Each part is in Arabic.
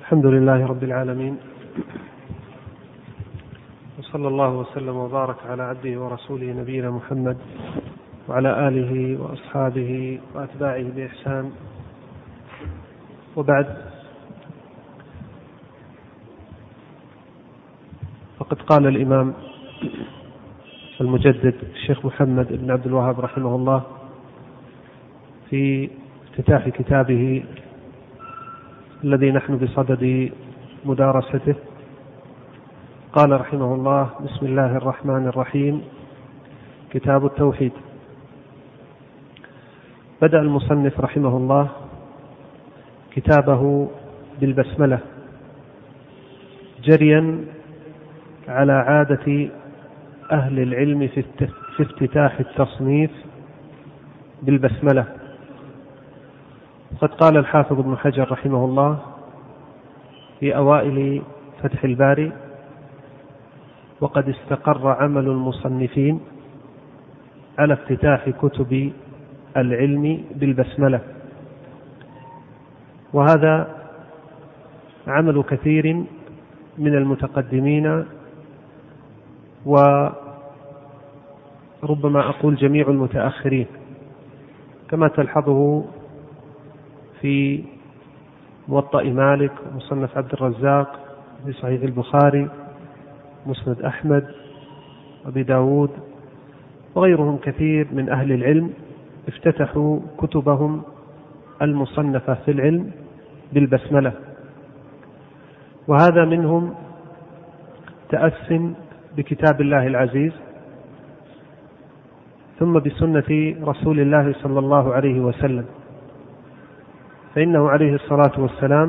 الحمد لله رب العالمين، وصلى الله وسلم وبارك على عبده ورسوله نبينا محمد وعلى آله وأصحابه وأتباعه بإحسان، وبعد. فقد قال الإمام المجدد الشيخ محمد بن عبد الوهاب رحمه الله في افتتاح كتابه الذي نحن بصدد مدارسته، قال رحمه الله: بسم الله الرحمن الرحيم. كتاب التوحيد. بدأ المصنف رحمه الله كتابه بالبسملة جريا على عادة أهل العلم في افتتاح التصنيف بالبسملة. قد قال الحافظ ابن حجر رحمه الله في أوائل فتح الباري: وقد استقر عمل المصنفين على افتتاح كتب العلم بالبسملة، وهذا عمل كثير من المتقدمين، وربما أقول جميع المتأخرين، كما تلحظه في موطأ مالك ومصنف عبد الرزاق، في صحيح البخاري، مسند أحمد، أبي داود، وغيرهم كثير من أهل العلم افتتحوا كتبهم المصنفة في العلم بالبسملة، وهذا منهم تأس بكتاب الله العزيز، ثم بسنة رسول الله صلى الله عليه وسلم، فإنه عليه الصلاة والسلام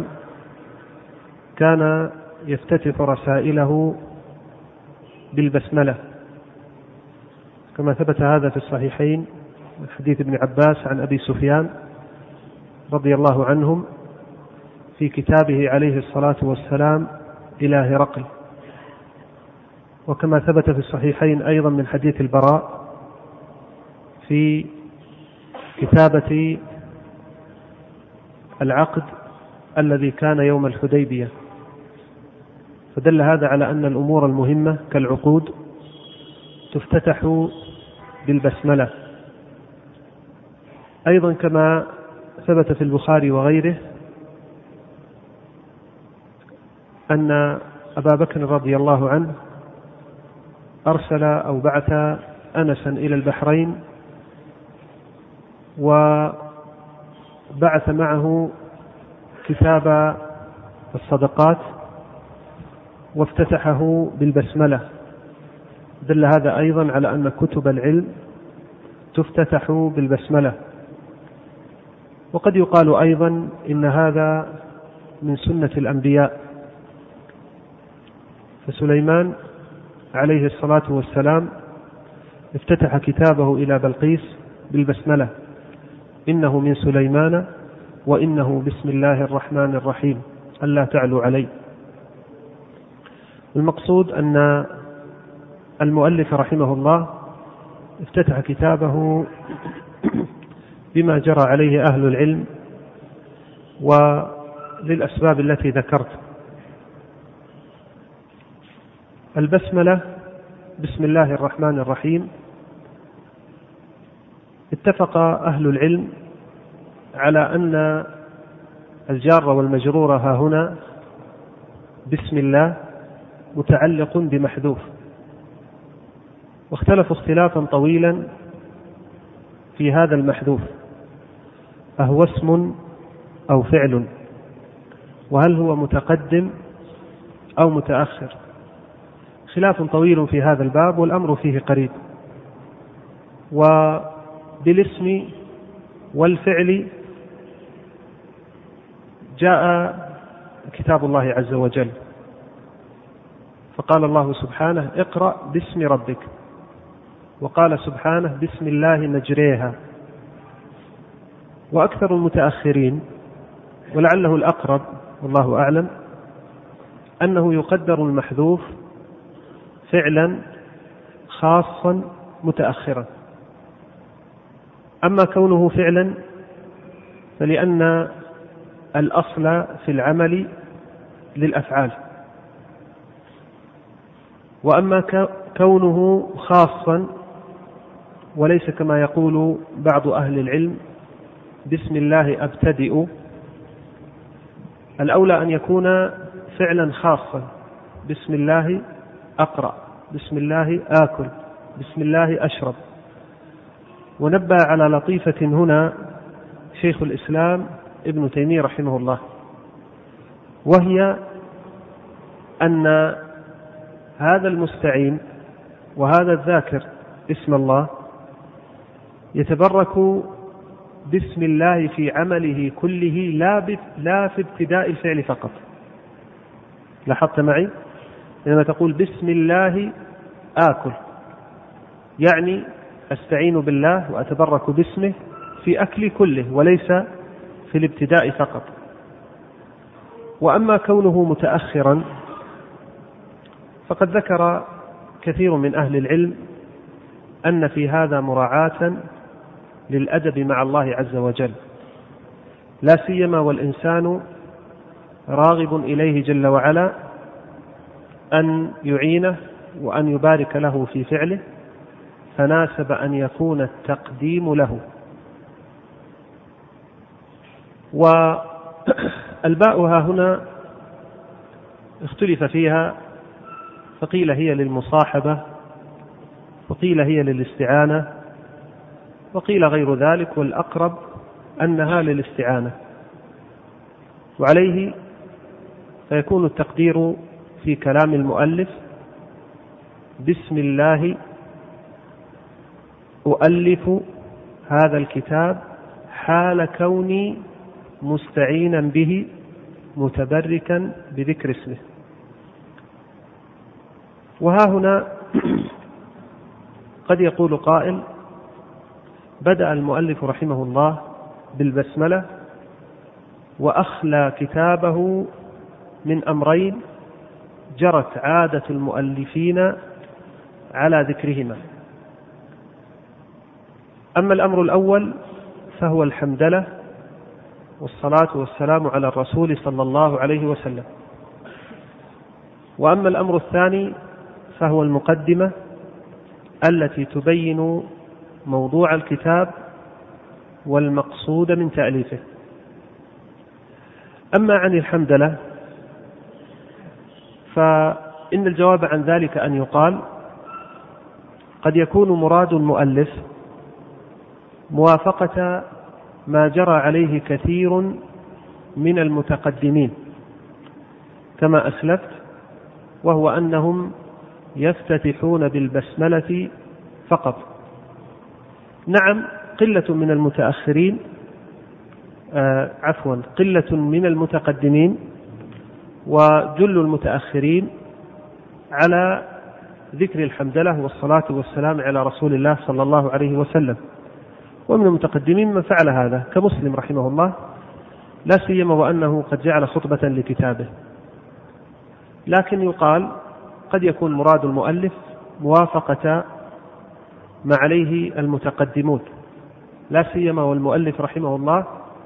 كان يفتتح رسائله بالبسملة، كما ثبت هذا في الصحيحين من حديث ابن عباس عن أبي سفيان رضي الله عنهم في كتابه عليه الصلاة والسلام إلى هرقل، وكما ثبت في الصحيحين أيضا من حديث البراء في كتابة العقد الذي كان يوم الحديبية. فدل هذا على أن الأمور المهمة كالعقود تفتتح بالبسملة. أيضا كما ثبت في البخاري وغيره أن أبا بكر رضي الله عنه أرسل أو بعث أنسا إلى البحرين، وبعث معه كتاب الصدقات وافتتحه بالبسملة. دل هذا أيضا على أن كتب العلم تفتتح بالبسملة. وقد يقال أيضا إن هذا من سنة الأنبياء، فسليمان عليه الصلاة والسلام افتتح كتابه إلى بلقيس بالبسملة: إنه من سليمان وإنه بسم الله الرحمن الرحيم ألا تعلوا علي. المقصود أن المؤلف رحمه الله افتتح كتابه بما جرى عليه أهل العلم وللأسباب التي ذكرت. البسملة بسم الله الرحمن الرحيم، اتفق أهل العلم على أن الجار والمجرور ها هنا بسم الله متعلق بمحذوف، واختلفوا اختلافا طويلا في هذا المحذوف، أهو اسم أو فعل، وهل هو متقدم أو متأخر. خلاف طويل في هذا الباب، والأمر فيه قريب. وبالاسم والفعل جاء كتاب الله عز وجل، فقال الله سبحانه: اقرأ باسم ربك، وقال سبحانه: بسم الله نجريها. وأكثر المتأخرين، ولعله الأقرب والله أعلم، أنه يقدر المحذوف فعلا خاصا متأخرا. أما كونه فعلا فلأن الأصل في العمل للأفعال. وأما كونه خاصا وليس كما يقول بعض أهل العلم بسم الله أبتدئ، الأولى أن يكون فعلا خاصا، بسم الله أقرأ، بسم الله آكل، بسم الله أشرب. ونبه على لطيفة هنا شيخ الإسلام ابن تيمية رحمه الله، وهي أن هذا المستعين وهذا الذاكر اسم الله يتبرك بسم الله في عمله كله لا في ابتداء الفعل فقط. لاحظت معي؟ لما تقول بسم الله آكل يعني أستعين بالله وأتبرك باسمه في أكل كله وليس في الابتداء فقط. وأما كونه متأخرا فقد ذكر كثير من أهل العلم أن في هذا مراعاة للأدب مع الله عز وجل، لا سيما والإنسان راغب إليه جل وعلا أن يعينه وأن يبارك له في فعله، فناسب أن يكون التقديم له. والباء ها هنا اختلف فيها، فقيل هي للمصاحبة، وقيل هي للاستعانة، وقيل غير ذلك، والأقرب أنها للاستعانة. وعليه فيكون التقدير في كلام المؤلف بسم الله أؤلف هذا الكتاب حال كوني مستعينا به متبركا بذكر اسمه. وها هنا قد يقول قائل بدأ المؤلف رحمه الله بالبسملة وأخلى كتابه من أمرين جرت عادة المؤلفين على ذكرهما. أما الأمر الأول فهو الحمدلة والصلاة والسلام على الرسول صلى الله عليه وسلم. وأما الأمر الثاني فهو المقدمة التي تبين موضوع الكتاب والمقصود من تأليفه. أما عن الحمدلة فإن الجواب عن ذلك أن يقال قد يكون مراد المؤلف موافقة ما جرى عليه كثير من المتقدمين كما أسلفت، وهو أنهم يفتتحون بالبسملة فقط. نعم قلة من المتأخرين قلة من المتقدمين وجل المتأخرين على ذكر الحمدلة والصلاة والسلام على رسول الله صلى الله عليه وسلم، ومن المتقدمين من فعل هذا كمسلم رحمه الله، لا سيما وأنه قد جعل خطبة لكتابه. لكن يقال قد يكون مراد المؤلف موافقة ما عليه المتقدمون، لا سيما والمؤلف رحمه الله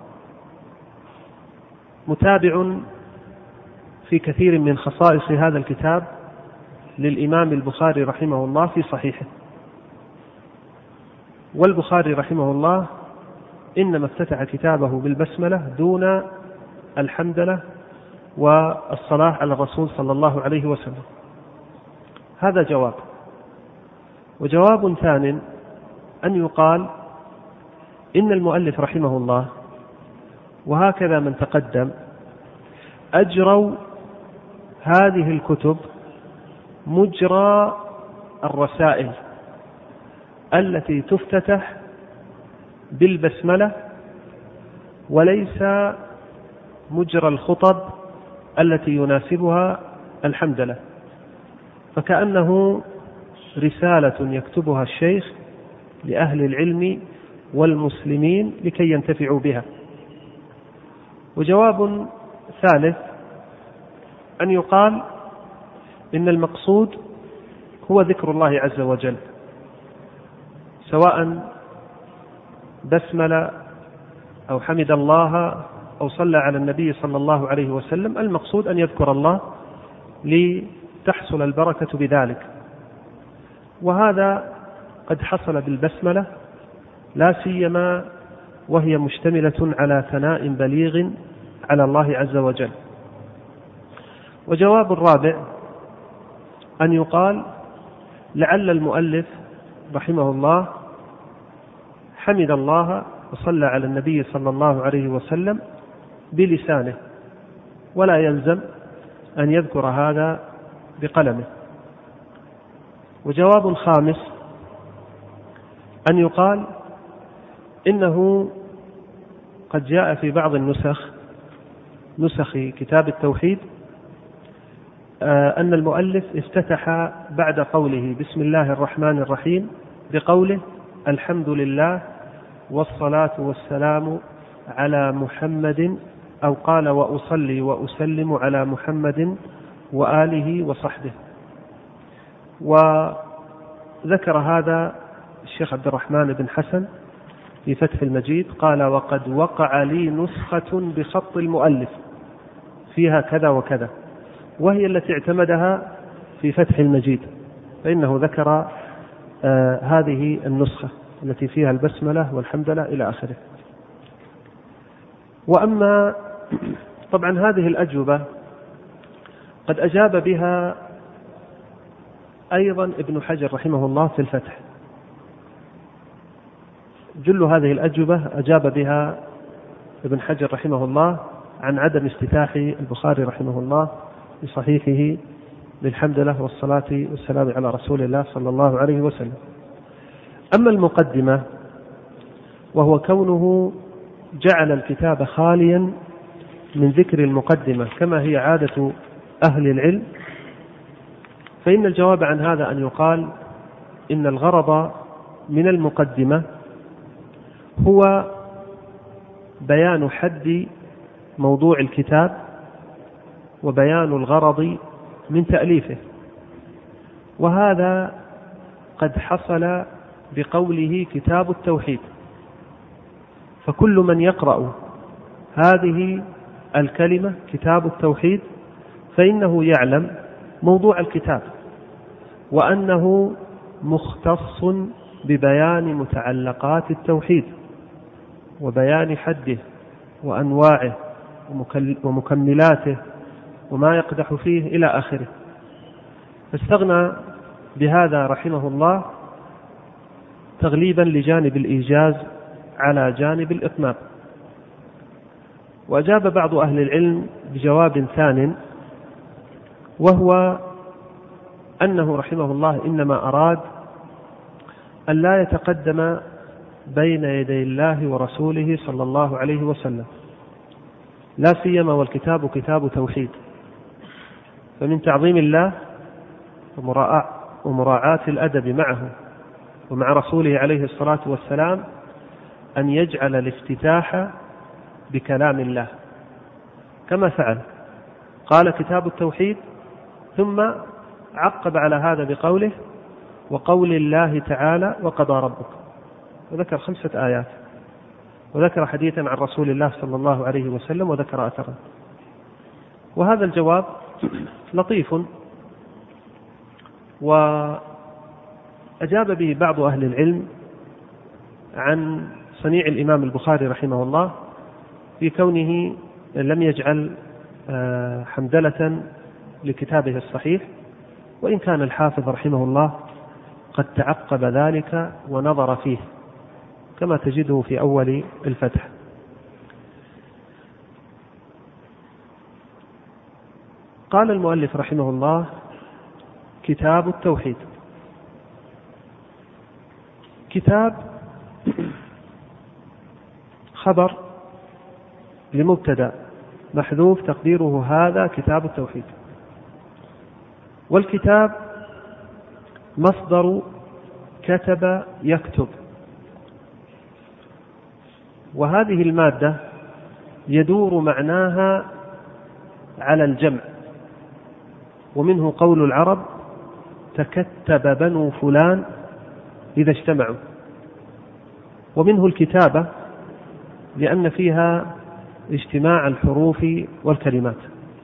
متابع في كثير من خصائص هذا الكتاب للإمام البخاري رحمه الله في صحيحه. والبخاري رحمه الله إنما افتتح كتابه بالبسملة دون الحمدلة والصلاة على الرسول صلى الله عليه وسلم. هذا جواب. وجواب ثاني أن يقال إن المؤلف رحمه الله وهكذا من تقدم أجروا هذه الكتب مجرى الرسائل التي تفتتح بالبسملة، وليس مجرى الخطب التي يناسبها الحمدلة، فكأنه رسالة يكتبها الشيخ لأهل العلم والمسلمين لكي ينتفعوا بها. وجواب ثالث أن يقال إن المقصود هو ذكر الله عز وجل، سواء بسمل أو حمد الله أو صلى على النبي صلى الله عليه وسلم، المقصود أن يذكر الله لتحصل البركة بذلك. وهذا قد حصل بالبسملة، لا سيما وهي مشتملة على ثناء بليغ على الله عز وجل. وجواب الرابع أن يقال لعل المؤلف رحمه الله حمد الله وصلى على النبي صلى الله عليه وسلم بلسانه، ولا يلزم أن يذكر هذا بقلمه. وجواب خامس أن يقال إنه قد جاء في بعض نسخ كتاب التوحيد أن المؤلف افتتح بعد قوله بسم الله الرحمن الرحيم بقوله الحمد لله والصلاة والسلام على محمد، أو قال وأصلي وأسلم على محمد وآله وصحبه. وذكر هذا الشيخ عبد الرحمن بن حسن في فتح المجيد، قال وقد وقع لي نسخة بخط المؤلف فيها كذا وكذا، وهي التي اعتمدها في فتح المجيد، فإنه ذكر هذه النسخة التي فيها البسملة والحمدلله إلى آخره. وأما طبعا هذه الأجوبة قد أجاب بها أيضا ابن حجر رحمه الله في الفتح. جل هذه الأجوبة أجاب بها ابن حجر رحمه الله عن عدم افتتاح البخاري رحمه الله بصحيحه بالحمدلله والصلاة والسلام على رسول الله صلى الله عليه وسلم. أما المقدمة وهو كونه جعل الكتاب خاليا من ذكر المقدمة كما هي عادة أهل العلم، فإن الجواب عن هذا أن يقال إن الغرض من المقدمة هو بيان حد موضوع الكتاب وبيان الغرض من تأليفه، وهذا قد حصل بقوله كتاب التوحيد. فكل من يقرأ هذه الكلمة كتاب التوحيد فإنه يعلم موضوع الكتاب، وأنه مختص ببيان متعلقات التوحيد وبيان حده وأنواعه ومكملاته وما يقدح فيه إلى آخره. فاستغنى بهذا رحمه الله تغليبا لجانب الإيجاز على جانب الإطناب. وأجاب بعض أهل العلم بجواب ثان، وهو أنه رحمه الله إنما أراد أن لا يتقدم بين يدي الله ورسوله صلى الله عليه وسلم، لا سيما والكتاب كتاب توحيد، فمن تعظيم الله ومراعاة الأدب معه ومع رسوله عليه الصلاة والسلام أن يجعل الافتتاح بكلام الله كما فعل، قال كتاب التوحيد ثم عقب على هذا بقوله وقول الله تعالى وقضى ربك، وذكر 5 آيات، وذكر حديثا عن رسول الله صلى الله عليه وسلم، وذكر أثرا. وهذا الجواب لطيف، وأجاب به بعض أهل العلم عن صنيع الإمام البخاري رحمه الله في كونه لم يجعل حمدلة لكتابه الصحيح، وإن كان الحافظ رحمه الله قد تعقب ذلك ونظر فيه كما تجده في أول الفتح. قال المؤلف رحمه الله كتاب التوحيد. كتاب خبر لمبتدأ محذوف تقديره هذا كتاب التوحيد، والكتاب مصدر كتب يكتب، وهذه المادة يدور معناها على الجمع، ومنه قول العرب تكتب بنو فلان إذا اجتمعوا، ومنه الكتابة لأن فيها اجتماع الحروف والكلمات.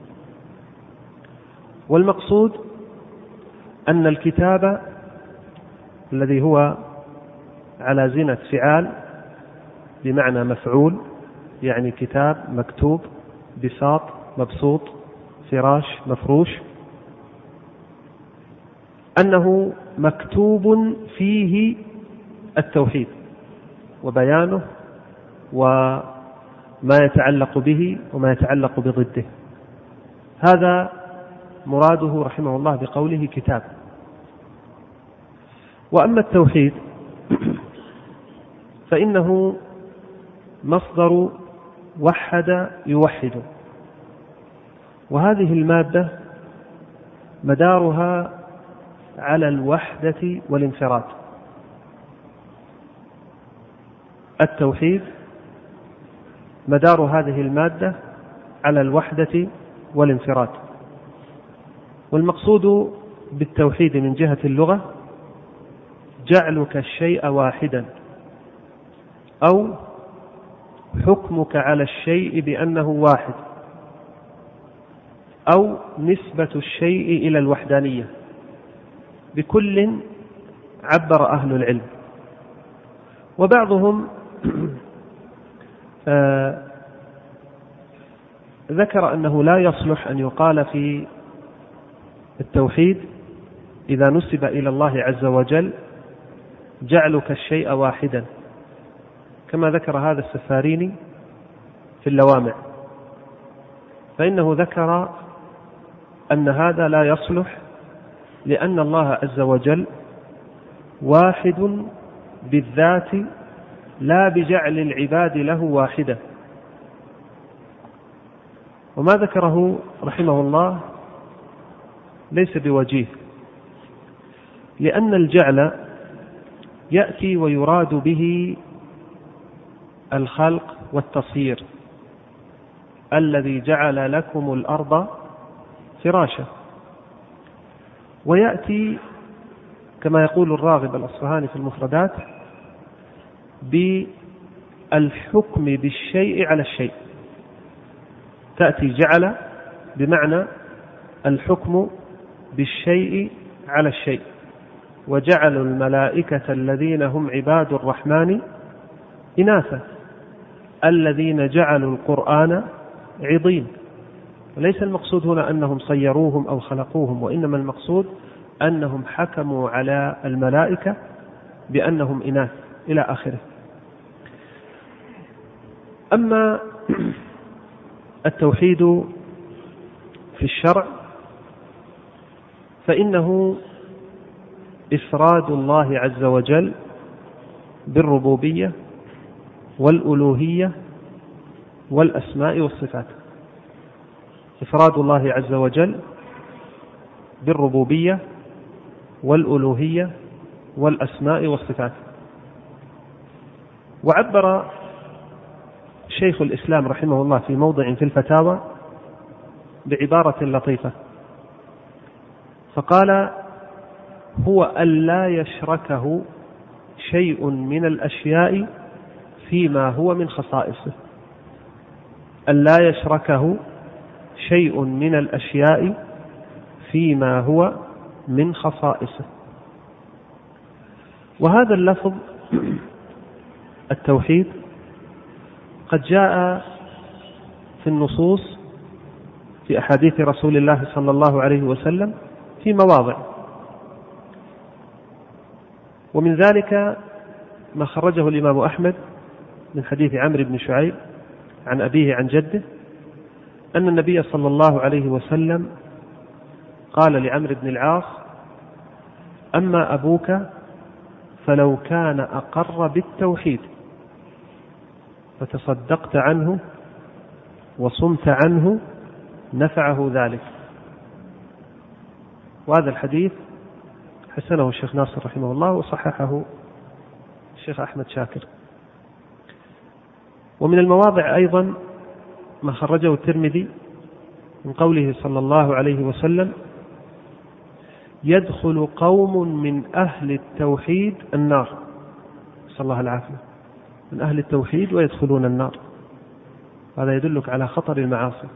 والمقصود أن الكتاب الذي هو على زنة فعال بمعنى مفعول، يعني كتاب مكتوب، بساط مبسوط، فراش مفروش، أنه مكتوب فيه التوحيد وبيانه وما يتعلق به وما يتعلق بضده. هذا مراده رحمه الله بقوله كتاب. وأما التوحيد فإنه مصدر وحد يوحد، وهذه المادة مدارها على الوحدة والانفراد. التوحيد مدار هذه المادة على الوحدة والانفراد. والمقصود بالتوحيد من جهة اللغة جعلك الشيء واحدا، أو حكمك على الشيء بأنه واحد، أو نسبة الشيء إلى الوحدانية، بكل عبر أهل العلم. وبعضهم ذكر أنه لا يصلح أن يقال في التوحيد إذا نسب إلى الله عز وجل جعلك الشيء واحدا، كما ذكر هذا السفاريني في اللوامع، فإنه ذكر أن هذا لا يصلح، لأن الله عز وجل واحد بالذات لا بجعل العباد له واحدة. وما ذكره رحمه الله ليس بوجيه، لأن الجعل يأتي ويراد به الخلق والتصير، الذي جعل لكم الأرض فراشا. ويأتي كما يقول الراغب الأصفهاني في المفردات بالحكم بالشيء على الشيء، تأتي جعل بمعنى الحكم بالشيء على الشيء. وجعلوا الملائكة الذين هم عباد الرحمن إناثا الذين جعلوا القرآن عضين. وليس المقصود هنا أنهم صيروهم أو خلقوهم، وإنما المقصود أنهم حكموا على الملائكة بأنهم إناث إلى آخره. أما التوحيد في الشرع فإنه إفراد الله عز وجل بالربوبية والألوهية والأسماء والصفات. إفراد الله عز وجل بالربوبية والألوهية والأسماء والصفات. وعبر شيخ الإسلام رحمه الله في موضع في الفتاوى بعبارة لطيفة، فقال: هو أن لا يشركه شيء من الأشياء فيما هو من خصائصه. أن لا يشركه شيء من الأشياء فيما هو من خصائصه. وهذا اللفظ التوحيد قد جاء في النصوص في أحاديث رسول الله صلى الله عليه وسلم في مواضع، ومن ذلك ما خرجه الإمام أحمد من حديث عمرو بن شعيب عن أبيه عن جده أن النبي صلى الله عليه وسلم قال لعمرو بن العاص: أما أبوك فلو كان أقر بالتوحيد فتصدقت عنه وصمت عنه نفعه ذلك. وهذا الحديث حسنه الشيخ ناصر رحمه الله وصححه الشيخ أحمد شاكر. ومن المواضع أيضا ما خرجه الترمذي من قوله صلى الله عليه وسلم: يدخل قوم من أهل التوحيد النار، نسأل الله العافية، من أهل التوحيد ويدخلون النار. هذا يدلك على خطر المعاصي.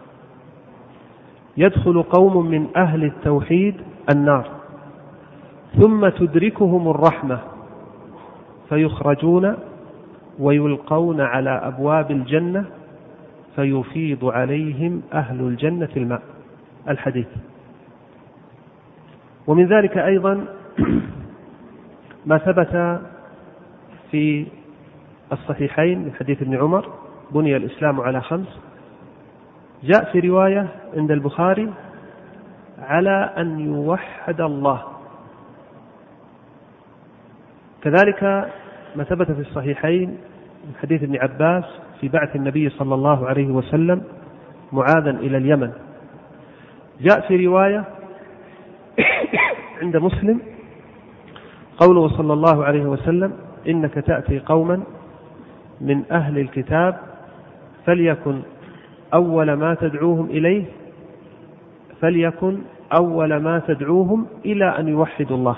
يدخل قوم من أهل التوحيد النار ثم تدركهم الرحمة فيخرجون ويلقون على أبواب الجنة فيفيض عليهم أهل الجنة الماء. الحديث. ومن ذلك أيضا ما ثبت في الصحيحين من حديث ابن عمر: بني الإسلام على 5، جاء في رواية عند البخاري على أن يوحد الله. كذلك ما ثبت في الصحيحين من حديث ابن عباس في بعث النبي صلى الله عليه وسلم معاذا إلى اليمن، جاء في رواية عند مسلم قوله صلى الله عليه وسلم: إنك تأتي قوما من أهل الكتاب فليكن أول ما تدعوهم إلى أن يوحدوا الله.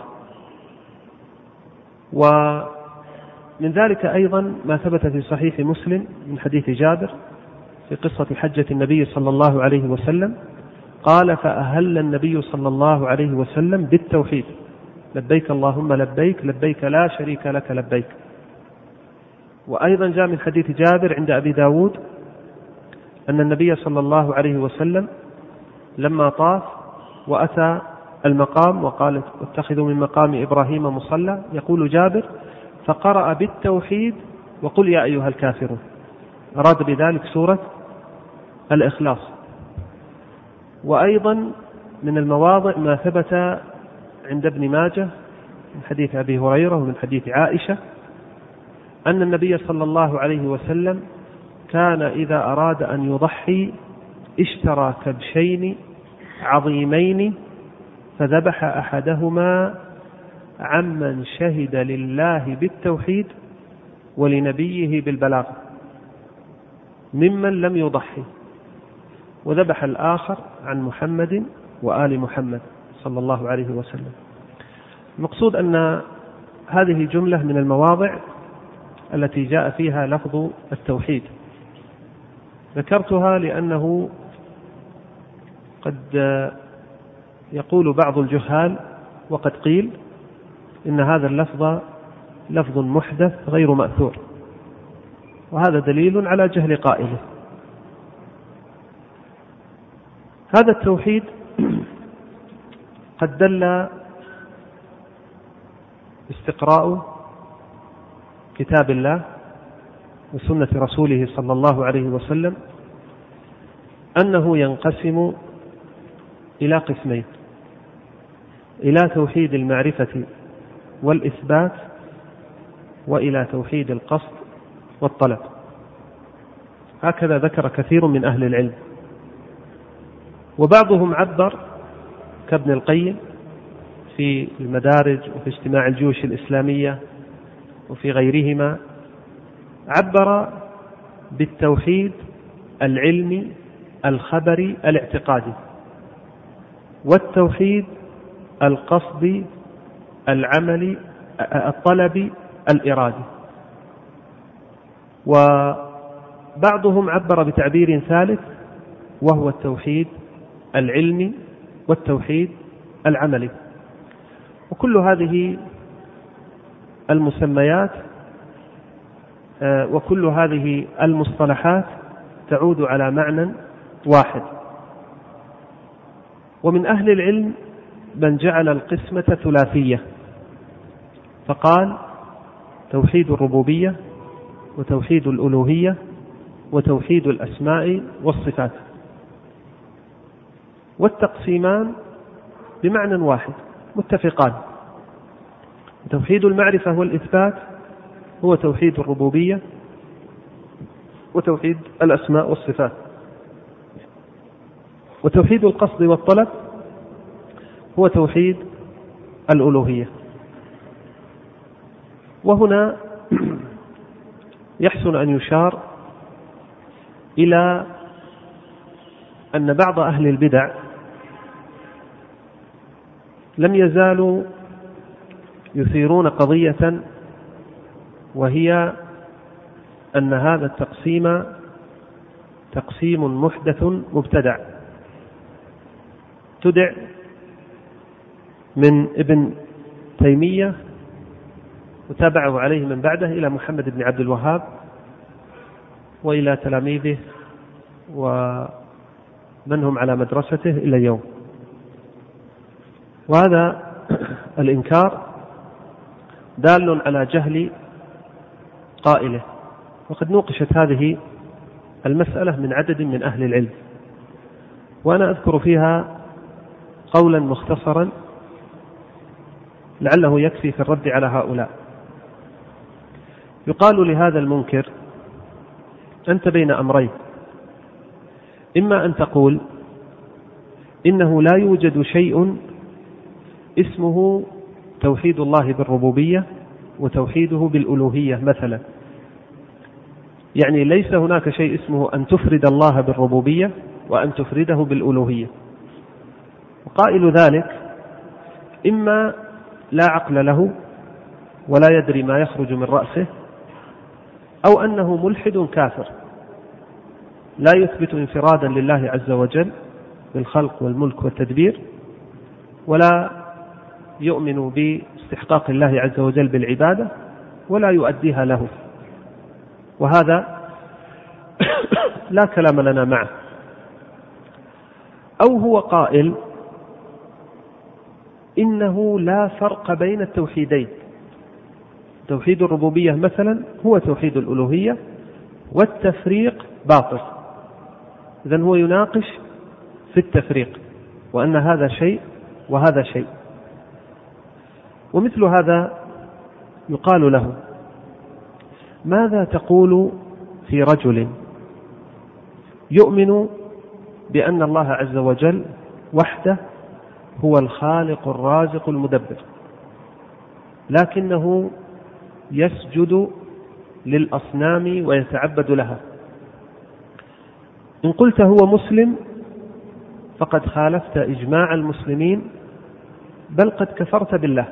ومن ذلك أيضا ما ثبت في صحيح مسلم من حديث جابر في قصة حجة النبي صلى الله عليه وسلم، قال: فأهل النبي صلى الله عليه وسلم بالتوحيد: لبيك اللهم لبيك، لبيك لا شريك لك لبيك. وأيضا جاء من حديث جابر عند أبي داود أن النبي صلى الله عليه وسلم لما طاف وأتى المقام وقال: اتخذوا من مقام إبراهيم مصلى، يقول جابر: فقرأ بالتوحيد وقل يا أيها الكافرون، أراد بذلك سورة الإخلاص. وأيضا من المواضع ما ثبت عند ابن ماجه من حديث أبي هريرة ومن حديث عائشة أن النبي صلى الله عليه وسلم كان إذا أراد أن يضحي اشترى كبشين عظيمين فذبح أحدهما عمن شهد لله بالتوحيد ولنبيه بالبلاغ ممن لم يضحي، وذبح الآخر عن محمد وآل محمد صلى الله عليه وسلم. المقصود أن هذه جملة من المواضع التي جاء فيها لفظ التوحيد، ذكرتها لأنه قد يقول بعض الجهال وقد قيل إن هذا اللفظ لفظ محدث غير مأثور، وهذا دليل على جهل قائله. هذا التوحيد قد دل استقراء كتاب الله وسنة رسوله صلى الله عليه وسلم أنه ينقسم إلى قسمين: إلى توحيد المعرفة والإثبات، وإلى توحيد القصد والطلب. هكذا ذكر كثير من أهل العلم، وبعضهم عبر كابن القيم في المدارج وفي اجتماع الجيوش الإسلامية وفي غيرهما، عبر بالتوحيد العلمي الخبري الاعتقادي، والتوحيد القصدي العملي الطلبي الإرادي. وبعضهم عبر بتعبير ثالث وهو التوحيد العلمي والتوحيد العملي. وكل هذه المسميات وكل هذه المصطلحات تعود على معنى واحد. ومن أهل العلم من جعل القسمة ثلاثية، فقال: توحيد الربوبية وتوحيد الألوهية وتوحيد الأسماء والصفات، والتقسيمان بمعنى واحد متفقان. توحيد المعرفة والإثبات هو توحيد الربوبية وتوحيد الأسماء والصفات، وتوحيد القصد والطلب هو توحيد الألوهية. وهنا يحسن أن يشار إلى أن بعض أهل البدع لم يزالوا يثيرون قضية، وهي أن هذا التقسيم تقسيم محدث مبتدع تدع من ابن تيمية وتابعه عليه من بعده إلى محمد بن عبد الوهاب وإلى تلاميذه ومن هم على مدرسته إلى اليوم. وهذا الإنكار دال على جهل قائله، وقد نوقشت هذه المسألة من عدد من أهل العلم، وأنا أذكر فيها قولا مختصرا لعله يكفي في الرد على هؤلاء. يقال لهذا المنكر: أنت بين أمرين، إما أن تقول إنه لا يوجد شيء اسمه توحيد الله بالربوبية وتوحيده بالألوهية مثلا، يعني ليس هناك شيء اسمه أن تفرد الله بالربوبية وأن تفرده بالألوهية. وقائل ذلك إما لا عقل له ولا يدري ما يخرج من رأسه، أو أنه ملحد كافر لا يثبت انفرادا لله عز وجل بالخلق والملك والتدبير، ولا يؤمن باستحقاق الله عز وجل بالعبادة ولا يؤديها له، وهذا لا كلام لنا معه. أو هو قائل إنه لا فرق بين التوحيدين، توحيد الربوبية مثلا هو توحيد الألوهية والتفريق باطل، إذن هو يناقش في التفريق وأن هذا شيء وهذا شيء. ومثل هذا يقال له: ماذا تقول في رجل يؤمن بأن الله عز وجل وحده هو الخالق الرازق المدبر، لكنه يسجد للأصنام ويتعبد لها؟ إن قلت هو مسلم فقد خالفت إجماع المسلمين، بل قد كفرت بالله.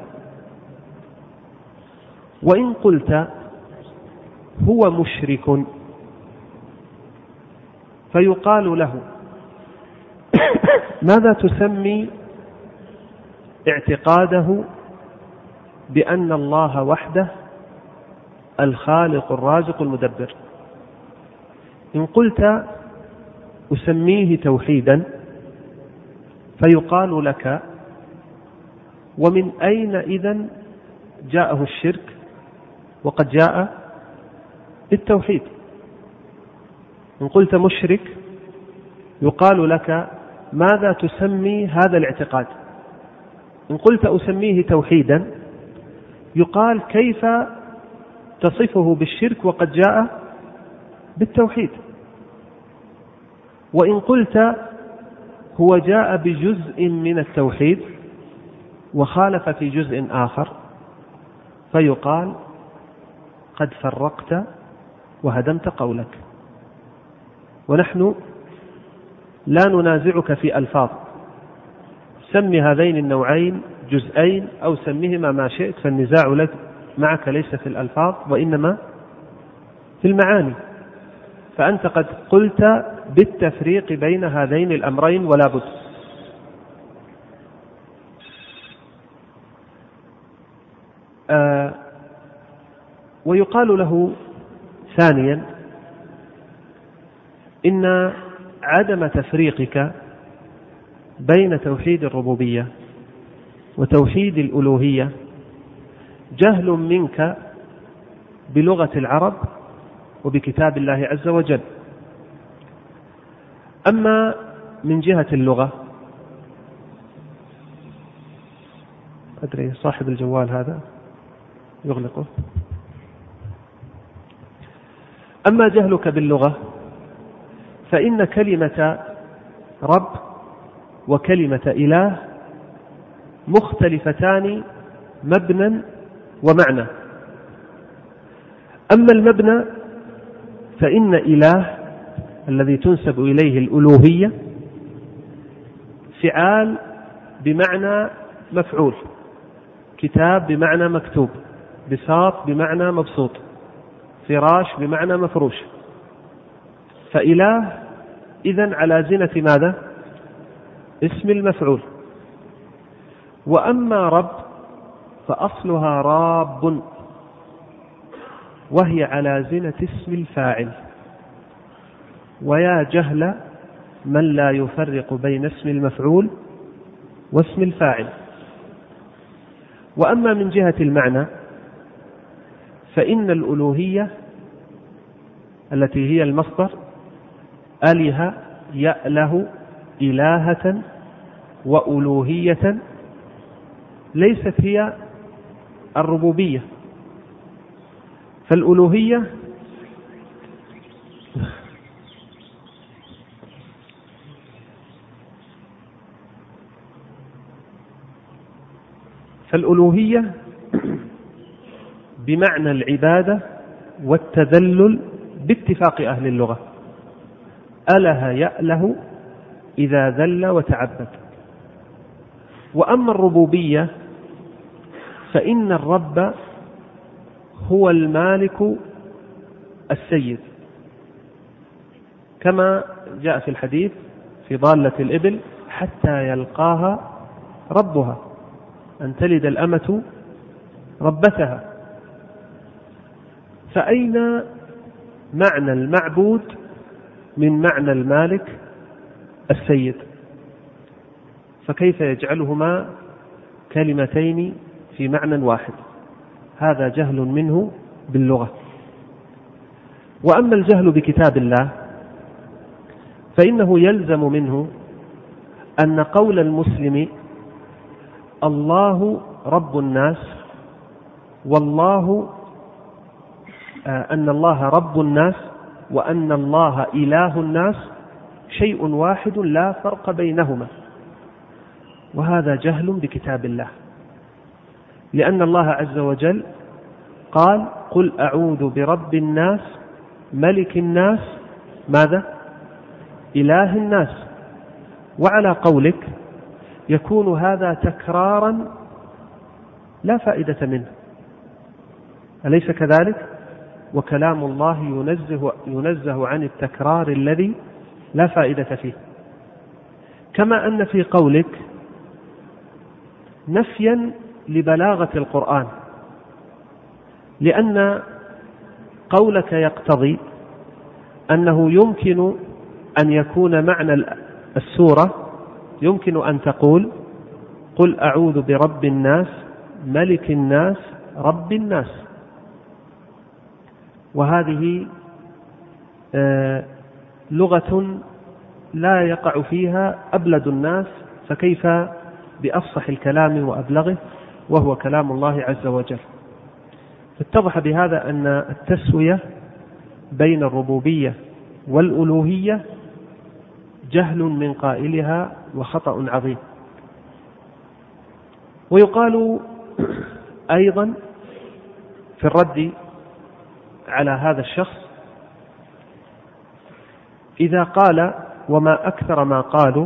وإن قلت هو مشرك فيقال له: ماذا تسمي اعتقاده بأن الله وحده الخالق الرازق المدبر؟ إن قلت أسميه توحيدا فيقال لك: ومن أين إذن جاءه الشرك وقد جاء بالتوحيد؟ إن قلت مشرك يقال لك: ماذا تسمي هذا الاعتقاد؟ إن قلت أسميه توحيدا يقال: كيف تصفه بالشرك وقد جاء بالتوحيد؟ وإن قلت هو جاء بجزء من التوحيد وخالف في جزء آخر فيقال: قد فرقت وهدمت قولك. ونحن لا ننازعك في ألفاظ، سمي هذين النوعين جزئين أو سميهما ما شئت، فالنزاع لك معك ليس في الألفاظ وإنما في المعاني. فأنت قد قلت بالتفريق بين هذين الأمرين ولا بد. ويقال له ثانيا: إن عدم تفريقك بين توحيد الربوبية وتوحيد الألوهية جهل منك بلغة العرب وبكتاب الله عز وجل. أما من جهة اللغة، أدري صاحب الجوال هذا يغلقه. أما جهلك باللغة فإن كلمة رب وكلمة إله مختلفتان مبنى ومعنى. أما المبنى فإن إله الذي تنسب إليه الألوهية فعال بمعنى مفعول، كتاب بمعنى مكتوب، بساط بمعنى مبسوط، فراش بمعنى مفروش. فإله إذن على زنة ماذا؟ اسم المفعول. وأما رب فأصلها راب، وهي على زنة اسم الفاعل. ويا جهل من لا يفرق بين اسم المفعول واسم الفاعل. وأما من جهة المعنى فإن الألوهية التي هي المصدر أله يأله إلهة وألوهية ليست هي الربوبية. فالألوهية بمعنى العبادة والتذلل باتفاق أهل اللغة. أله يأله إذا ذل وتعبد. وأما الربوبية فإن الرب هو المالك السيد، كما جاء في الحديث في ضالة الإبل حتى يلقاها ربها، أن تلد الأمة ربتها. فأين معنى المعبود من معنى المالك السيد؟ فكيف يجعلهما كلمتين في معنى واحد؟ هذا جهل منه باللغة. وأما الجهل بكتاب الله فإنه يلزم منه أن قول المسلم الله رب الناس أن الله رب الناس وأن الله إله الناس شيء واحد لا فرق بينهما، وهذا جهل بكتاب الله. لأن الله عز وجل قال قل أعوذ برب الناس ملك الناس ماذا؟ إله الناس. وعلى قولك يكون هذا تكرارا لا فائدة منه، أليس كذلك؟ وكلام الله ينزه عن التكرار الذي لا فائدة فيه. كما أن في قولك نفيا لبلاغة القرآن، لأن قولك يقتضي أنه يمكن أن يكون معنى السورة، يمكن أن تقول قل أعوذ برب الناس ملك الناس رب الناس، وهذه لغة لا يقع فيها أبلد الناس، فكيف بأفصح الكلام وأبلغه وهو كلام الله عز وجل؟ اتضح بهذا أن التسوية بين الربوبية والألوهية جهل من قائلها وخطأ عظيم. ويقال أيضا في الرد على هذا الشخص إذا قال وما أكثر ما قالوا،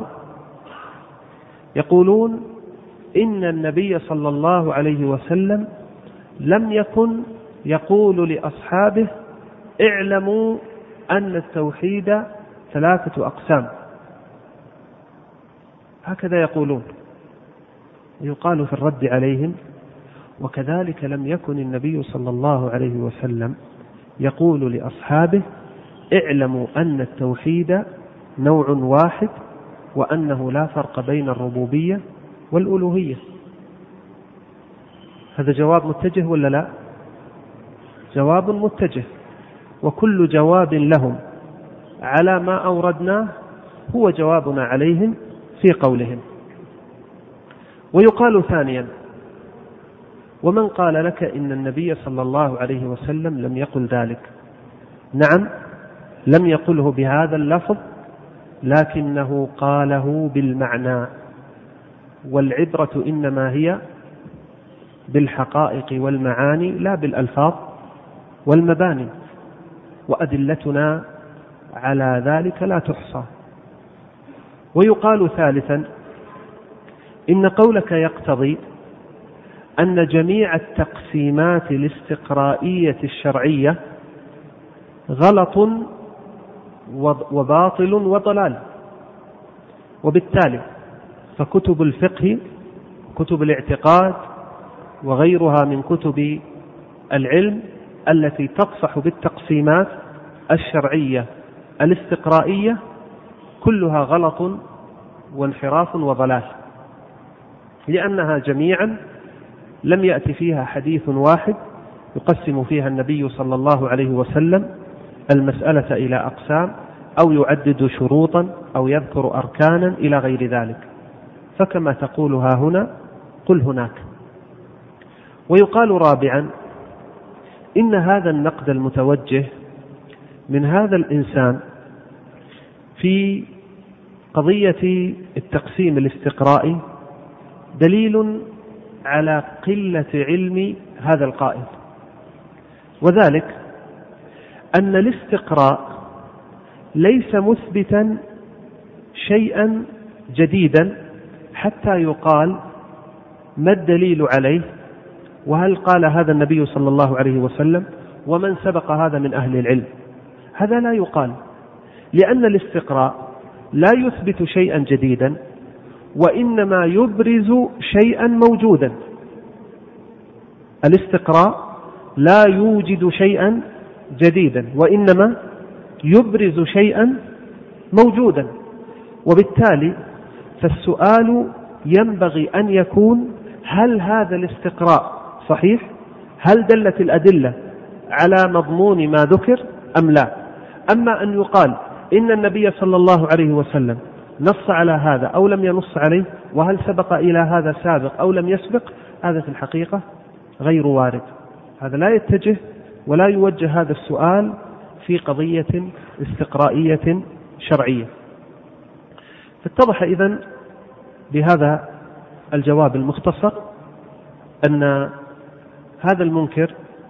يقولون إن النبي صلى الله عليه وسلم لم يكن يقول لأصحابه اعلموا أن التوحيد 3 أقسام، هكذا يقولون. يقال في الرد عليهم وكذلك لم يكن النبي صلى الله عليه وسلم يقول لأصحابه اعلموا أن التوحيد نوع واحد وأنه لا فرق بين الربوبية والألوهية. هذا جواب متجه ولا لا؟ جواب متجه، وكل جواب لهم على ما أوردناه هو جوابنا عليهم في قولهم. ويقال ثانيا ومن قال لك إن النبي صلى الله عليه وسلم لم يقل ذلك؟ نعم، لم يقله بهذا اللفظ، لكنه قاله بالمعنى، والعبرة إنما هي بالحقائق والمعاني لا بالألفاظ والمباني، وأدلتنا على ذلك لا تحصى. ويقال ثالثا إن قولك يقتضي أن جميع التقسيمات الاستقرائية الشرعية غلط وباطل وضلال. وبالتالي فكتب الفقه، كتب الاعتقاد، وغيرها من كتب العلم التي تفصح بالتقسيمات الشرعية الاستقرائية كلها غلط وانحراف وضلال، لأنها جميعا لم يأتي فيها حديث واحد يقسم فيها النبي صلى الله عليه وسلم المسألة إلى أقسام، أو يعدد شروطا، أو يذكر أركانا إلى غير ذلك. فكما تقولها هنا قل هناك. ويقال رابعا إن هذا النقد المتوجه من هذا الإنسان في قضية التقسيم الاستقرائي دليل على قلة علم هذا القائل، وذلك أن الاستقراء ليس مثبتا شيئا جديدا حتى يقال ما الدليل عليه، وهل قال هذا النبي صلى الله عليه وسلم، ومن سبق هذا من أهل العلم. هذا لا يقال، لأن الاستقراء لا يثبت شيئا جديدا، وإنما يبرز شيئا موجودا. الاستقراء لا يوجد شيئا جديدا، وإنما يبرز شيئا موجودا. وبالتالي فالسؤال ينبغي أن يكون هل هذا الاستقراء صحيح؟ هل دلت الأدلة على مضمون ما ذكر أم لا؟ أما أن يقال إن النبي صلى الله عليه وسلم نص على هذا أو لم ينص عليه، وهل سبق إلى هذا سابق أو لم يسبق، هذا في الحقيقة غير وارد. هذا لا يتجه ولا يوجه هذا السؤال في قضية استقرائية شرعية. فاتضح إذن بهذا الجواب المختصر أن هذا المنكر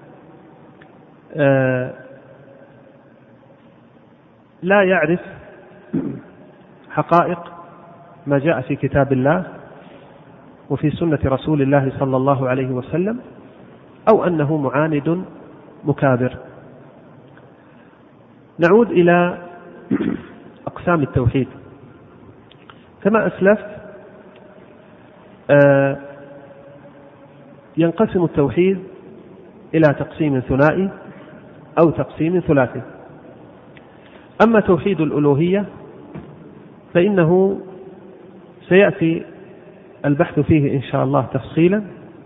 لا يعرف حقائق ما جاء في كتاب الله وفي سنة رسول الله صلى الله عليه وسلم، أو أنه معاند مكابر. نعود إلى أقسام التوحيد. كما أسلفت ينقسم التوحيد إلى تقسيم ثنائي أو تقسيم ثلاثي. أما توحيد الألوهية فإنه سيأتي البحث فيه إن شاء الله تفصيلا،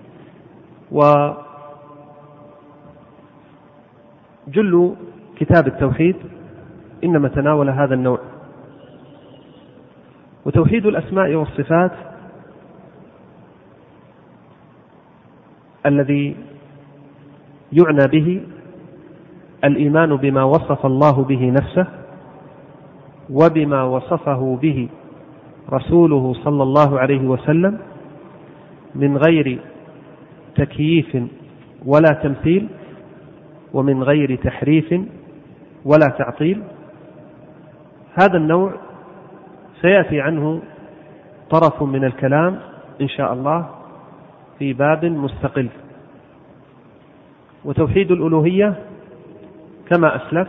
وجل كتاب التوحيد إنما تناول هذا النوع. وتوحيد الأسماء والصفات الذي يعنى به الإيمان بما وصف الله به نفسه وبما وصفه به رسوله صلى الله عليه وسلم من غير تكييف ولا تمثيل، ومن غير تحريف ولا تعطيل. هذا النوع سيأتي عنه طرف من الكلام إن شاء الله في باب مستقل. وتوحيد الألوهية كما أسلف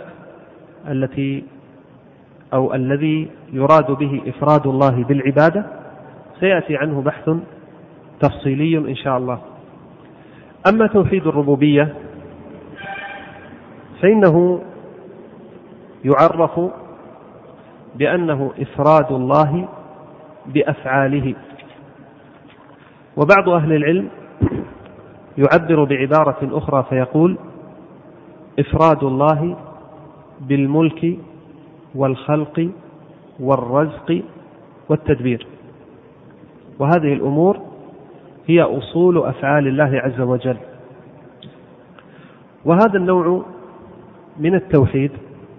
الذي يراد به إفراد الله بالعبادة سيأتي عنه بحث تفصيلي إن شاء الله. أما توحيد الربوبية فإنه يعرف بأنه إفراد الله بأفعاله. وبعض أهل العلم يعبر بعبارة أخرى فيقول إفراد الله بالملك والخلق والرزق والتدبير. وهذه الأمور هي أصول أفعال الله عز وجل. وهذا النوع من التوحيد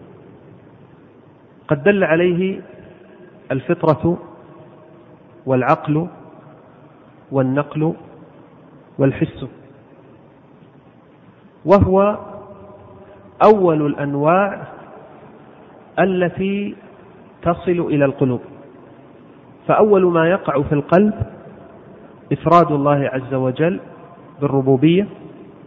قد دل عليه الفطرة والعقل والنقل والحس، وهو أول الأنواع التي تصل إلى القلوب. فأول ما يقع في القلب إفراد الله عز وجل بالربوبية،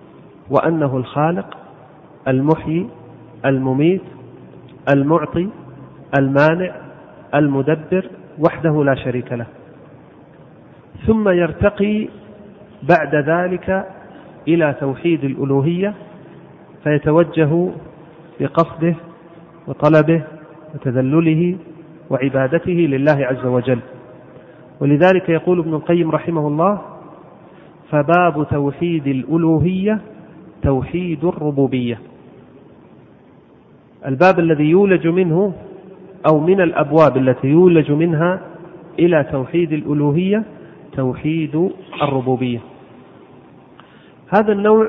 وأنه الخالق المحيي المميت المعطي المانع المدبر وحده لا شريك له. ثم يرتقي بعد ذلك إلى توحيد الألوهية، فيتوجه بقصده وطلبه وتذلله وعبادته لله عز وجل. ولذلك يقول ابن القيم رحمه الله: فباب توحيد الألوهية توحيد الربوبية. الباب الذي يولج منه أو من الأبواب التي يولج منها إلى توحيد الألوهية توحيد الربوبية. هذا النوع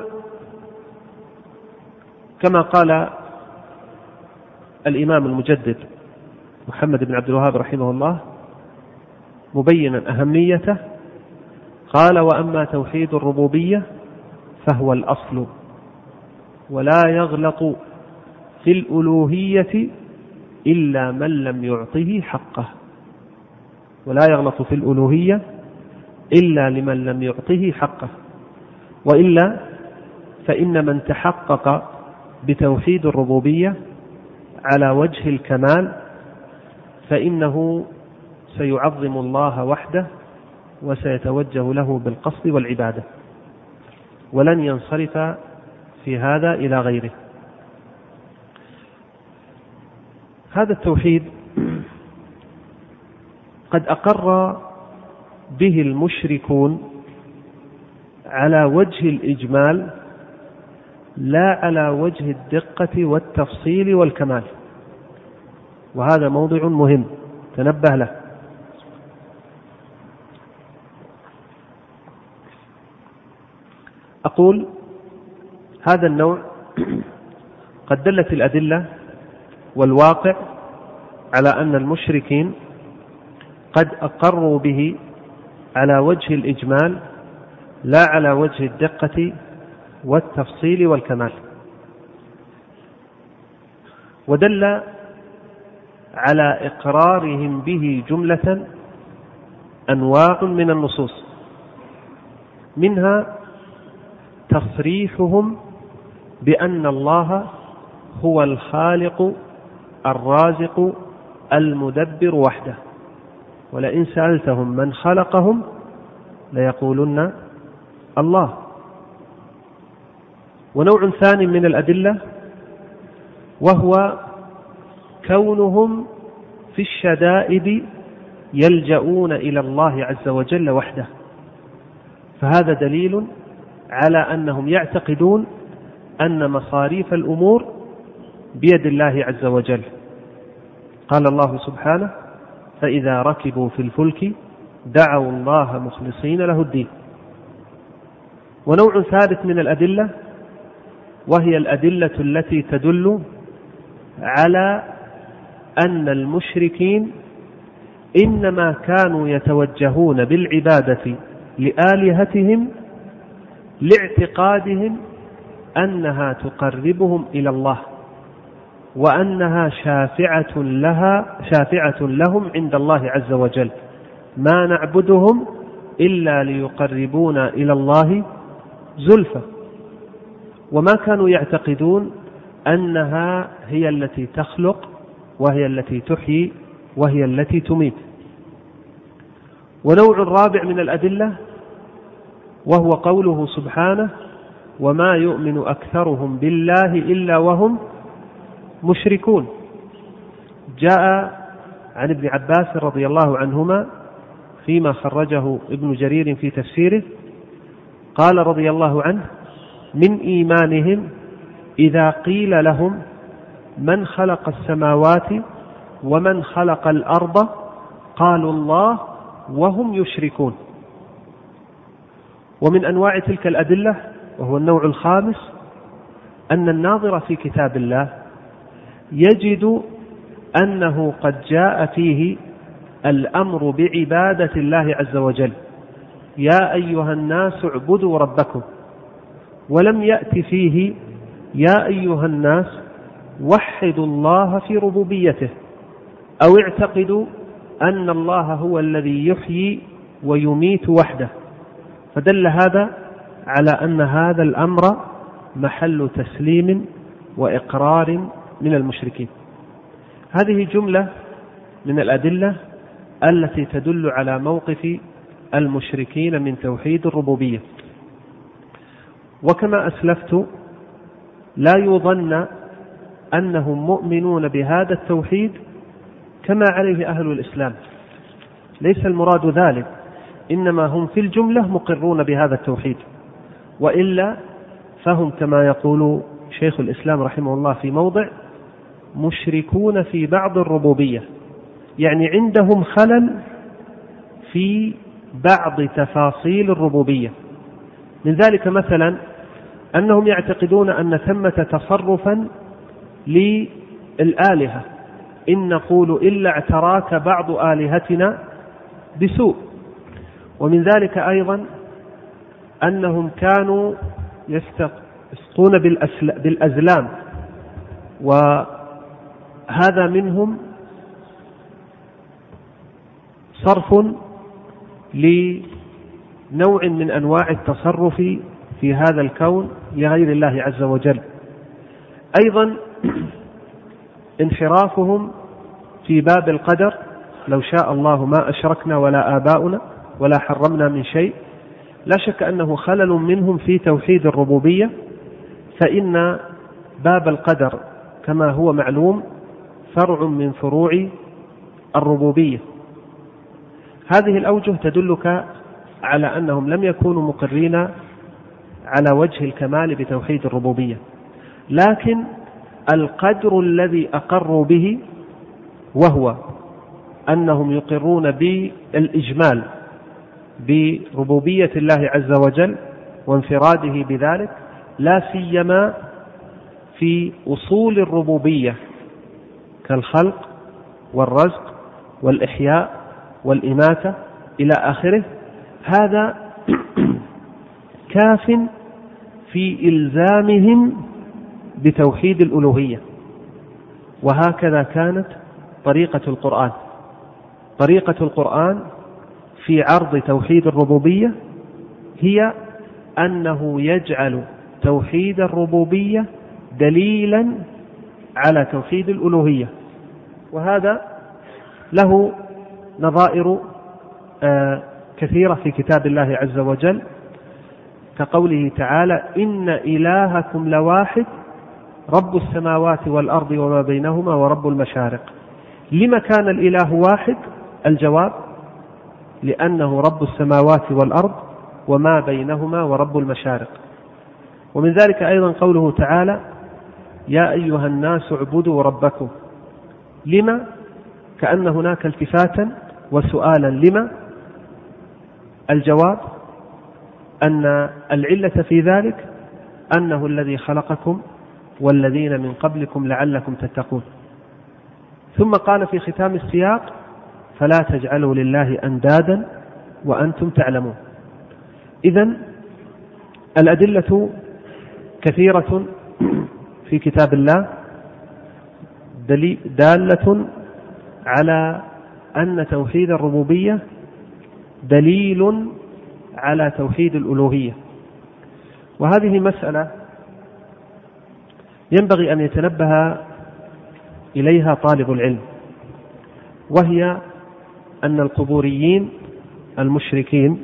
كما قال الإمام المجدد محمد بن عبد الوهاب رحمه الله مبينا أهميته، قال: وأما توحيد الربوبية فهو الأصل، ولا يغلط في الألوهية إلا من لم يعطه حقه. ولا يغلط في الألوهية إلا لمن لم يعطه حقه، وإلا فإن من تحقق بتوحيد الربوبية على وجه الكمال فإنه سيعظم الله وحده وسيتوجه له بالقصد والعبادة، ولن ينصرف في هذا إلى غيره. هذا التوحيد قد أقر به المشركون على وجه الإجمال لا على وجه الدقة والتفصيل والكمال، وهذا موضع مهم تنبه له. أقول: هذا النوع قد دلت الأدلة والواقع على أن المشركين قد أقروا به على وجه الإجمال لا على وجه الدقة والتفصيل والكمال. ودل على إقرارهم به جملة أنواع من النصوص، منها تصريحهم بأن الله هو الخالق الرازق المدبر وحده، ولئن سألتهم من خلقهم ليقولن الله. ونوع ثاني من الأدلة وهو كونهم في الشدائد يلجؤون إلى الله عز وجل وحده، فهذا دليل على أنهم يعتقدون أن مصاريف الأمور بيد الله عز وجل. قال الله سبحانه: فإذا ركبوا في الفلك دعوا الله مخلصين له الدين. ونوع ثالث من الأدلة وهي الأدلة التي تدل على أن المشركين إنما كانوا يتوجهون بالعبادة لآلهتهم لاعتقادهم أنها تقربهم إلى الله، وأنها شافعة لهم عند الله عز وجل، ما نعبدهم إلا ليقربونا إلى الله زلفى. وما كانوا يعتقدون أنها هي التي تخلق وهي التي تحيي وهي التي تميت. ونوع رابع من الأدلة وهو قوله سبحانه: وما يؤمن أكثرهم بالله إلا وهم مشركون. جاء عن ابن عباس رضي الله عنهما فيما خرجه ابن جرير في تفسيره قال رضي الله عنه: من إيمانهم إذا قيل لهم من خلق السماوات ومن خلق الأرض قالوا الله وهم يشركون. ومن أنواع تلك الأدلة وهو النوع الخامس أن الناظر في كتاب الله يجد أنه قد جاء فيه الأمر بعبادة الله عز وجل: يا أيها الناس اعبدوا ربكم، ولم يأت فيه يا أيها الناس وحدوا الله في ربوبيته، أو اعتقدوا أن الله هو الذي يحيي ويميت وحده. فدل هذا على أن هذا الأمر محل تسليم وإقرار من المشركين. هذه جملة من الأدلة التي تدل على موقف المشركين من توحيد الربوبية. وكما أسلفت لا يظن أنهم مؤمنون بهذا التوحيد كما عليه أهل الإسلام، ليس المراد ذلك، إنما هم في الجملة مقرون بهذا التوحيد، وإلا فهم كما يقول شيخ الإسلام رحمه الله في موضع مشركون في بعض الربوبية، يعني عندهم خلل في بعض تفاصيل الربوبية. من ذلك مثلا أنهم يعتقدون أن ثمة تصرفا للآلهة، إن نقول إلا اعتراك بعض آلهتنا بسوء. ومن ذلك أيضا أنهم كانوا يستسقون بالأزلام، وهذا منهم صرف لنوع من أنواع التصرف في هذا الكون لغير الله عز وجل. أيضا انحرافهم في باب القدر، لو شاء الله ما أشركنا ولا آباؤنا ولا حرمنا من شيء، لا شك أنه خلل منهم في توحيد الربوبية، فإن باب القدر كما هو معلوم فرع من فروع الربوبية. هذه الأوجه تدلك على أنهم لم يكونوا مقرين على وجه الكمال بتوحيد الربوبية، لكن القدر الذي أقروا به وهو أنهم يقرون بالإجمال بربوبية الله عز وجل وانفراده بذلك، لا سيما في أصول الربوبية كالخلق والرزق والإحياء والإماتة إلى آخره. هذا كاف في إلزامهم بتوحيد الألوهية. وهكذا كانت طريقة القرآن. طريقة القرآن في عرض توحيد الربوبية هي أنه يجعل توحيد الربوبية دليلا على توحيد الألوهية، وهذا له نظائر كثيرة في كتاب الله عز وجل، كقوله تعالى: إن إلهكم لواحد رب السماوات والأرض وما بينهما ورب المشارق. لما كان الإله واحد؟ الجواب: لأنه رب السماوات والأرض وما بينهما ورب المشارق. ومن ذلك أيضا قوله تعالى: يا أيها الناس اعبدوا ربكم. لما؟ كأن هناك التفاتا وسؤالا لما. الجواب أن العلة في ذلك أنه الذي خلقكم والذين من قبلكم لعلكم تتقون. ثم قال في ختام السياق: فلا تجعلوا لله أندادا وأنتم تعلمون. إذن الأدلة كثيرة في كتاب الله دالة على أن توحيد الربوبية دليل على توحيد الألوهية. وهذه مسألة ينبغي أن يتنبه إليها طالب العلم، وهي أن القبوريين المشركين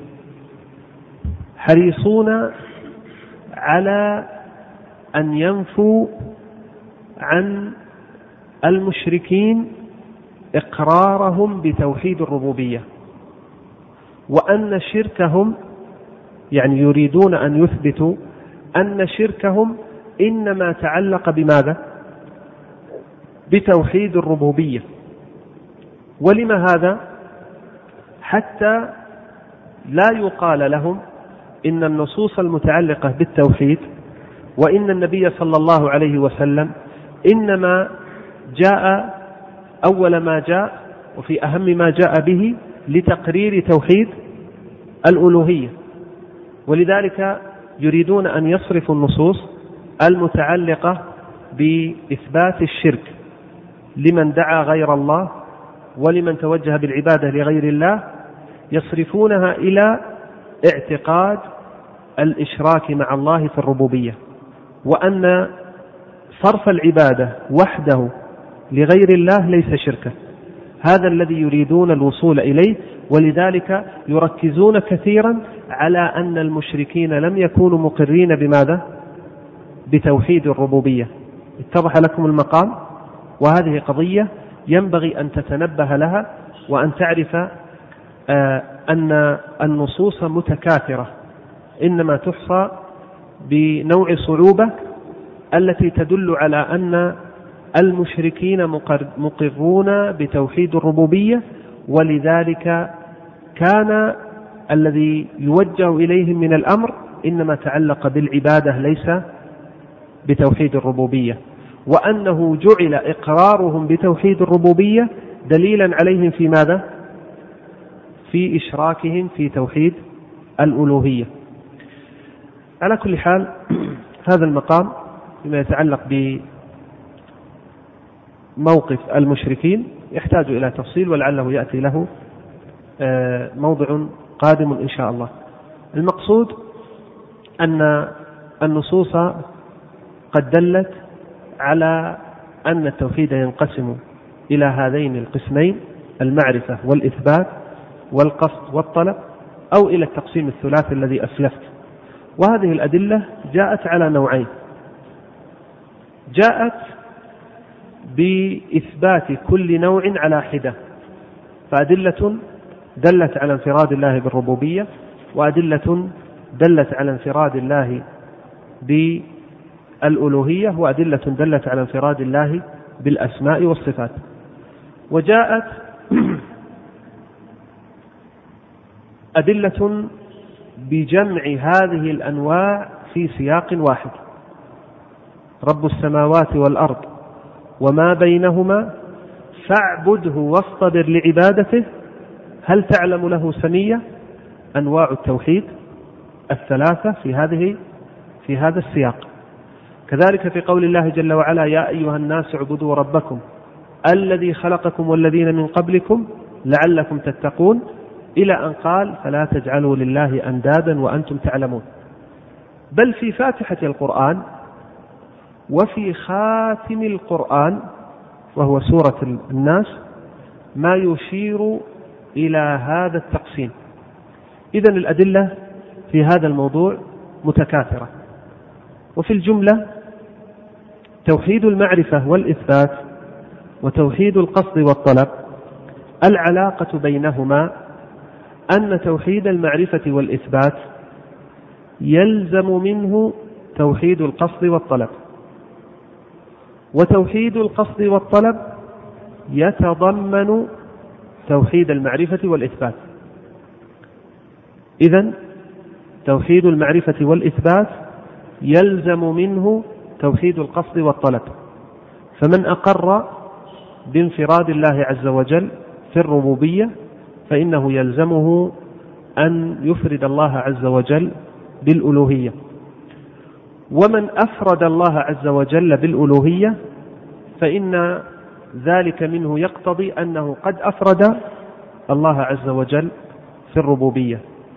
حريصون على أن ينفوا عن المشركين إقرارهم بتوحيد الربوبية، وأن شركهم، يعني يريدون أن يثبتوا أن شركهم إنما تعلق بماذا؟ بتوحيد الربوبية. ولما هذا؟ حتى لا يقال لهم إن النصوص المتعلقة بالتوحيد وإن النبي صلى الله عليه وسلم إنما جاء أول ما جاء وفي أهم ما جاء به لتقرير توحيد الألوهية، ولذلك يريدون أن يصرفوا النصوص المتعلقة بإثبات الشرك لمن دعا غير الله ولمن توجه بالعبادة لغير الله، يصرفونها إلى اعتقاد الإشراك مع الله في الربوبية، وأن صرف العبادة وحده لغير الله ليس شركا. هذا الذي يريدون الوصول إليه، ولذلك يركزون كثيرا على أن المشركين لم يكونوا مقرين بماذا؟ بتوحيد الربوبية. اتضح لكم المقام؟ وهذه قضية ينبغي أن تتنبه لها، وأن تعرف أن النصوص متكاثرة، إنما تحصى بنوع صعوبة التي تدل على أن المشركين مقرون بتوحيد الربوبية، ولذلك كان الذي يوجه إليهم من الأمر إنما تعلق بالعبادة ليس بتوحيد الربوبية، وأنه جعل إقرارهم بتوحيد الربوبية دليلا عليهم في ماذا؟ في إشراكهم في توحيد الألوهية. على كل حال هذا المقام فيما يتعلق بموقف المشركين يحتاج إلى تفصيل، ولعله يأتي له موضع قادم إن شاء الله. المقصود أن النصوص قد دلت على أن التوحيد ينقسم إلى هذين القسمين: المعرفة والإثبات والقصد والطلب، أو إلى التقسيم الثلاثي الذي أسلفت. وهذه الأدلة جاءت على نوعين: جاءت بإثبات كل نوع على حدة، فأدلة دلت على انفراد الله بالربوبية، وأدلة دلت على انفراد الله بالألوهية، وأدلة دلت على انفراد الله بالأسماء والصفات. وجاءت أدلة بجمع هذه الأنواع في سياق واحد: رب السماوات والأرض وما بينهما فاعبده واصطبر لعبادته هل تعلم له سمية. أنواع التوحيد الثلاثة في هذا السياق. كذلك في قول الله جل وعلا: يا أيها الناس اعبدوا ربكم الذي خلقكم والذين من قبلكم لعلكم تتقون، إلى أن قال: فلا تجعلوا لله أندادا وأنتم تعلمون. بل في فاتحة القرآن وفي خاتم القرآن وهو سورة الناس ما يشير إلى هذا التقسيم. إذن الأدلة في هذا الموضوع متكاثرة. وفي الجملة توحيد المعرفة والإثبات وتوحيد القصد والطلب، العلاقة بينهما أن توحيد المعرفة والإثبات يلزم منه توحيد القصد والطلب، وتوحيد القصد والطلب يتضمن توحيد المعرفة والإثبات. إذن توحيد المعرفة والإثبات يلزم منه توحيد القصد والطلب. فمن أقر بانفراد الله عز وجل في الربوبية فإنه يلزمه أن يفرد الله عز وجل بالألوهية، ومن أفرد الله عز وجل بالألوهية فإن ذلك منه يقتضي أنه قد أفرد الله عز وجل في الربوبية.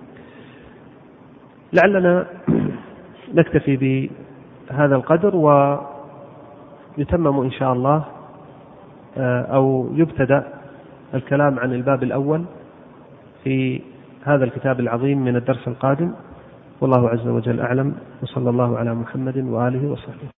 لعلنا نكتفي بهذا القدر، ويتمم إن شاء الله أو يبتدأ الكلام عن الباب الأول في هذا الكتاب العظيم من الدرس القادم. والله عز وجل أعلم، وصلى الله على محمد وآله وصحبه.